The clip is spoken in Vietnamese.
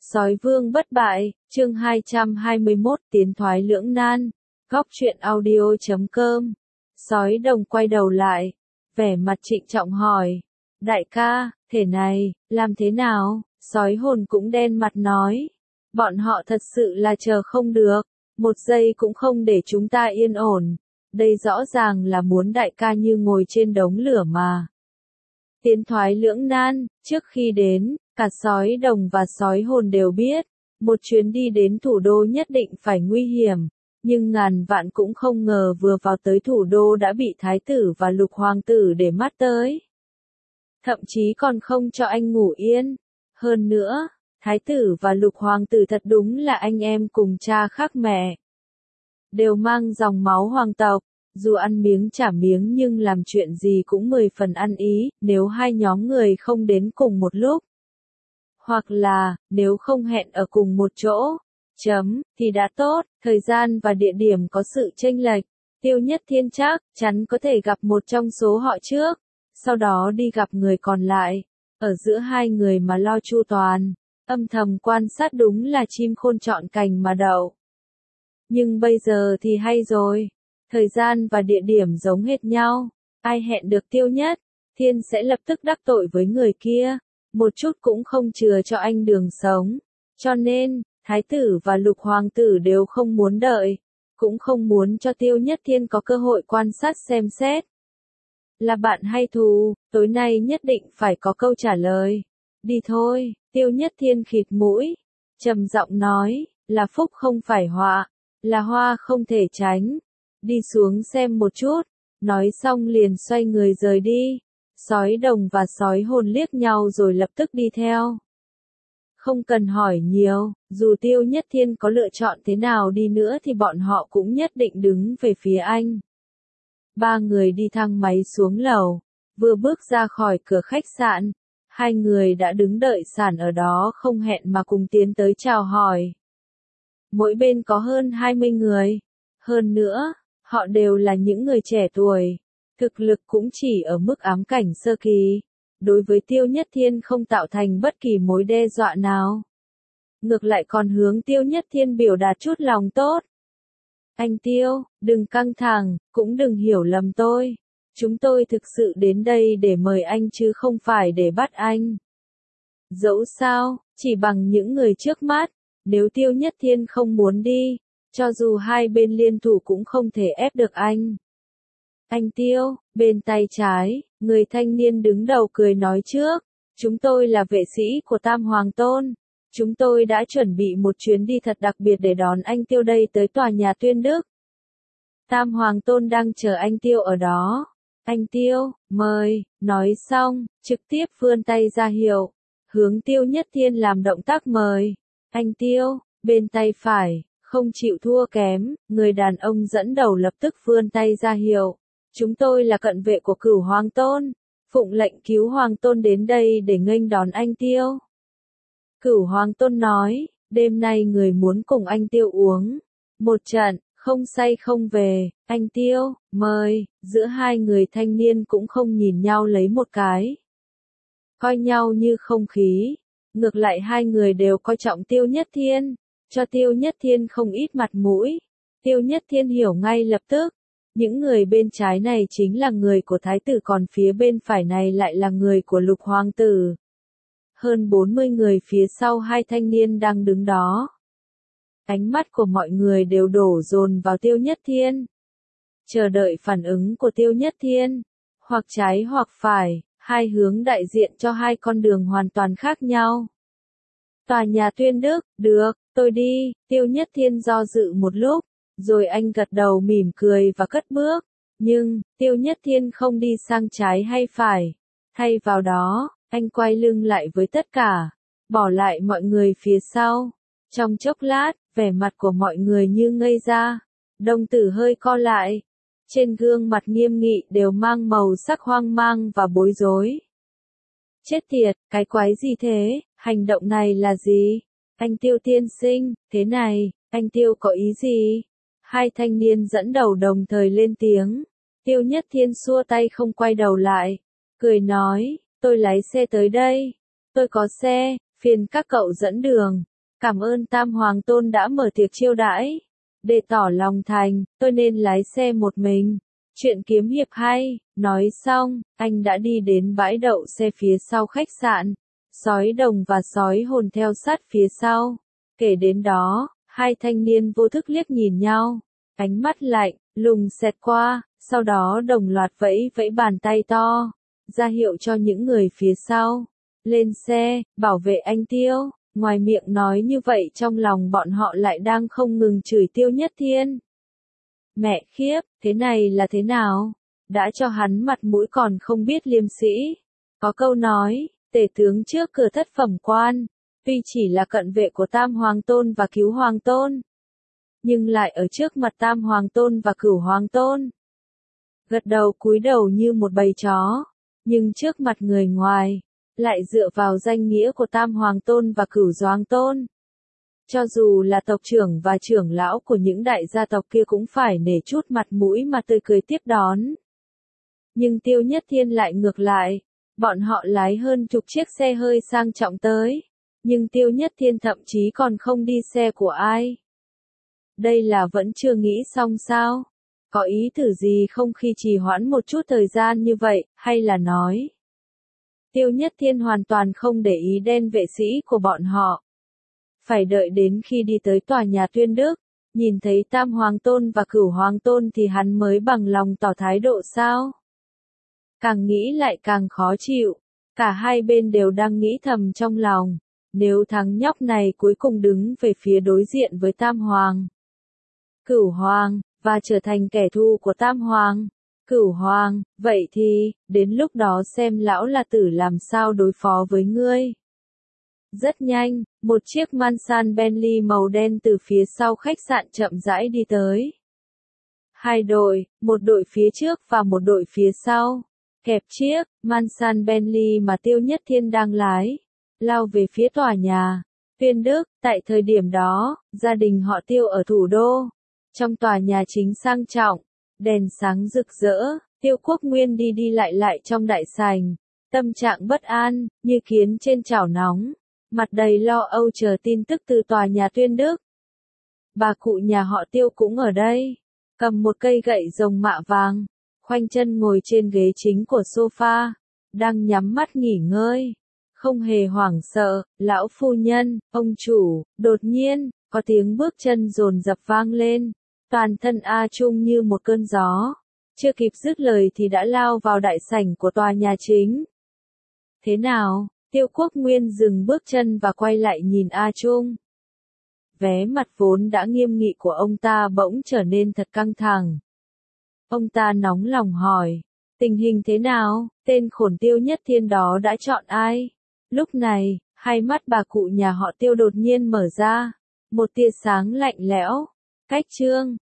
Sói vương bất bại, chương 221, tiến thoái lưỡng nan. Góc truyện audio.com. Sói đồng quay đầu lại, vẻ mặt trịnh trọng hỏi. Đại ca, thể này, làm thế nào? Sói hồn cũng đen mặt nói. Bọn họ thật sự là chờ không được, một giây cũng không để chúng ta yên ổn. Đây rõ ràng là muốn đại ca như ngồi trên đống lửa mà. Tiến thoái lưỡng nan, trước khi đến, cả sói đồng và sói hồn đều biết, một chuyến đi đến thủ đô nhất định phải nguy hiểm, nhưng ngàn vạn cũng không ngờ vừa vào tới thủ đô đã bị thái tử và lục hoàng tử để mắt tới. Thậm chí còn không cho anh ngủ yên. Hơn nữa, thái tử và lục hoàng tử thật đúng là anh em cùng cha khác mẹ. Đều mang dòng máu hoàng tộc. Dù ăn miếng trả miếng nhưng làm chuyện gì cũng 10 phần ăn ý, nếu hai nhóm người không đến cùng một lúc. Hoặc là, nếu không hẹn ở cùng một chỗ, thì đã tốt, thời gian và địa điểm có sự chênh lệch. Tiêu Nhất Thiên chắc chắn có thể gặp một trong số họ trước, sau đó đi gặp người còn lại. Ở giữa hai người mà lo chu toàn, âm thầm quan sát đúng là chim khôn chọn cành mà đậu. Nhưng bây giờ thì hay rồi. Thời gian và địa điểm giống hệt nhau, ai hẹn được Tiêu Nhất Thiên sẽ lập tức đắc tội với người kia, một chút cũng không chừa cho anh đường sống. Cho nên, thái tử và lục hoàng tử đều không muốn đợi, cũng không muốn cho Tiêu Nhất Thiên có cơ hội quan sát xem xét. Là bạn hay thù, tối nay nhất định phải có câu trả lời. Đi thôi, Tiêu Nhất Thiên khịt mũi, trầm giọng nói, là phúc không phải họa, là hoa không thể tránh. Đi xuống xem một chút, nói xong liền xoay người rời đi. Sói đồng và sói hồn liếc nhau rồi lập tức đi theo. Không cần hỏi nhiều, dù Tiêu Nhất Thiên có lựa chọn thế nào đi nữa thì bọn họ cũng nhất định đứng về phía anh. Ba người đi thang máy xuống lầu, vừa bước ra khỏi cửa khách sạn, hai người đã đứng đợi sẵn ở đó không hẹn mà cùng tiến tới chào hỏi. Mỗi bên có hơn 20 người, hơn nữa, họ đều là những người trẻ tuổi, thực lực cũng chỉ ở mức ám cảnh sơ kỳ, đối với Tiêu Nhất Thiên không tạo thành bất kỳ mối đe dọa nào. Ngược lại còn hướng Tiêu Nhất Thiên biểu đạt chút lòng tốt. Anh Tiêu, đừng căng thẳng, cũng đừng hiểu lầm tôi. Chúng tôi thực sự đến đây để mời anh chứ không phải để bắt anh. Dẫu sao, chỉ bằng những người trước mắt, nếu Tiêu Nhất Thiên không muốn đi, cho dù hai bên liên thủ cũng không thể ép được anh. Anh Tiêu, bên tay trái, người thanh niên đứng đầu cười nói trước. Chúng tôi là vệ sĩ của Tam Hoàng Tôn. Chúng tôi đã chuẩn bị một chuyến đi thật đặc biệt để đón anh Tiêu đây tới tòa nhà Tuyên Đức. Tam Hoàng Tôn đang chờ anh Tiêu ở đó. Anh Tiêu, mời, nói xong, trực tiếp vươn tay ra hiệu. Hướng Tiêu Nhất Thiên làm động tác mời. Anh Tiêu, bên tay phải. Không chịu thua kém, người đàn ông dẫn đầu lập tức vươn tay ra hiệu. Chúng tôi là cận vệ của Cửu Hoàng Tôn, phụng lệnh cứu Hoàng Tôn đến đây để nghênh đón anh Tiêu. Cửu Hoàng Tôn nói, đêm nay người muốn cùng anh Tiêu uống một trận, không say không về. Anh Tiêu, mời. Giữa hai người thanh niên cũng không nhìn nhau lấy một cái, coi nhau như không khí. Ngược lại hai người đều coi trọng Tiêu Nhất Thiên, cho Tiêu Nhất Thiên không ít mặt mũi. Tiêu Nhất Thiên hiểu ngay lập tức, những người bên trái này chính là người của thái tử, còn phía bên phải này lại là người của lục hoàng tử. Hơn 40 người phía sau hai thanh niên đang đứng đó. Ánh mắt của mọi người đều đổ dồn vào Tiêu Nhất Thiên, chờ đợi phản ứng của Tiêu Nhất Thiên, hoặc trái hoặc phải, hai hướng đại diện cho hai con đường hoàn toàn khác nhau. Tòa nhà Tuyên Đức, được, tôi đi. Tiêu Nhất Thiên do dự một lúc, rồi anh gật đầu mỉm cười và cất bước. Nhưng, Tiêu Nhất Thiên không đi sang trái hay phải. Thay vào đó, anh quay lưng lại với tất cả, bỏ lại mọi người phía sau. Trong chốc lát, vẻ mặt của mọi người như ngây ra. Đồng tử hơi co lại. Trên gương mặt nghiêm nghị đều mang màu sắc hoang mang và bối rối. Chết tiệt, cái quái gì thế? Hành động này là gì? Anh Tiêu tiên sinh, thế này, anh Tiêu có ý gì? Hai thanh niên dẫn đầu đồng thời lên tiếng. Tiêu Nhất Thiên xua tay không quay đầu lại, cười nói, tôi lái xe tới đây. Tôi có xe, phiền các cậu dẫn đường. Cảm ơn Tam Hoàng Tôn đã mở tiệc chiêu đãi. Để tỏ lòng thành, tôi nên lái xe một mình. Chuyện kiếm hiệp hay. Nói xong, anh đã đi đến bãi đậu xe phía sau khách sạn. Sói đồng và sói hồn theo sát phía sau. Kể đến đó, hai thanh niên vô thức liếc nhìn nhau. Ánh mắt lạnh, lùng xẹt qua, sau đó đồng loạt vẫy vẫy bàn tay to, ra hiệu cho những người phía sau. Lên xe, bảo vệ anh Tiêu. Ngoài miệng nói như vậy trong lòng bọn họ lại đang không ngừng chửi Tiêu Nhất Thiên. Mẹ khiếp, thế này là thế nào? Đã cho hắn mặt mũi còn không biết liêm sĩ. Có câu nói, tể tướng trước cửa thất phẩm quan, tuy chỉ là cận vệ của Tam Hoàng Tôn và Cứu Hoàng Tôn, nhưng lại ở trước mặt Tam Hoàng Tôn và Cửu Hoàng Tôn. Gật đầu cúi đầu như một bầy chó, nhưng trước mặt người ngoài, lại dựa vào danh nghĩa của Tam Hoàng Tôn và Cửu Hoàng Tôn. Cho dù là tộc trưởng và trưởng lão của những đại gia tộc kia cũng phải nể chút mặt mũi mà tươi cười tiếp đón. Nhưng Tiêu Nhất Thiên lại ngược lại, bọn họ lái hơn chục chiếc xe hơi sang trọng tới, nhưng Tiêu Nhất Thiên thậm chí còn không đi xe của ai. Đây là vẫn chưa nghĩ xong sao? Có ý thử gì không khi trì hoãn một chút thời gian như vậy, hay là nói? Tiêu Nhất Thiên hoàn toàn không để ý đen vệ sĩ của bọn họ. Phải đợi đến khi đi tới tòa nhà Tuyên Đức, nhìn thấy Tam Hoàng Tôn và Cửu Hoàng Tôn thì hắn mới bằng lòng tỏ thái độ sao? Càng nghĩ lại càng khó chịu, cả hai bên đều đang nghĩ thầm trong lòng, nếu thằng nhóc này cuối cùng đứng về phía đối diện với Tam Hoàng, Cửu Hoàng, và trở thành kẻ thù của Tam Hoàng, Cửu Hoàng, vậy thì, đến lúc đó xem lão là tử làm sao đối phó với ngươi. Rất nhanh, một chiếc Mansan Bentley màu đen từ phía sau khách sạn chậm rãi đi tới. Hai đội, một đội phía trước và một đội phía sau, kẹp chiếc Mansan Bentley mà Tiêu Nhất Thiên đang lái, lao về phía tòa nhà Tuyên Đức. Tại thời điểm đó, gia đình họ Tiêu ở thủ đô. Trong tòa nhà chính sang trọng, đèn sáng rực rỡ, Tiêu Quốc Nguyên đi đi lại trong đại sảnh, tâm trạng bất an, như kiến trên chảo nóng, mặt đầy lo âu chờ tin tức từ tòa nhà Tuyên Đức. Bà cụ nhà họ Tiêu cũng ở đây, cầm một cây gậy rồng mạ vàng, khoanh chân ngồi trên ghế chính của sofa, đang nhắm mắt nghỉ ngơi, không hề hoảng sợ. Lão phu nhân, ông chủ, đột nhiên, có tiếng bước chân dồn dập vang lên. Toàn thân A Trung như một cơn gió, chưa kịp dứt lời thì đã lao vào đại sảnh của tòa nhà chính. Thế nào? Tiêu Quốc Nguyên dừng bước chân và quay lại nhìn A Trung. Vé mặt vốn đã nghiêm nghị của ông ta bỗng trở nên thật căng thẳng. Ông ta nóng lòng hỏi, tình hình thế nào, tên khổn Tiêu Nhất Thiên đó đã chọn ai? Lúc này, hai mắt bà cụ nhà họ Tiêu đột nhiên mở ra, một tia sáng lạnh lẽo. Cách trương,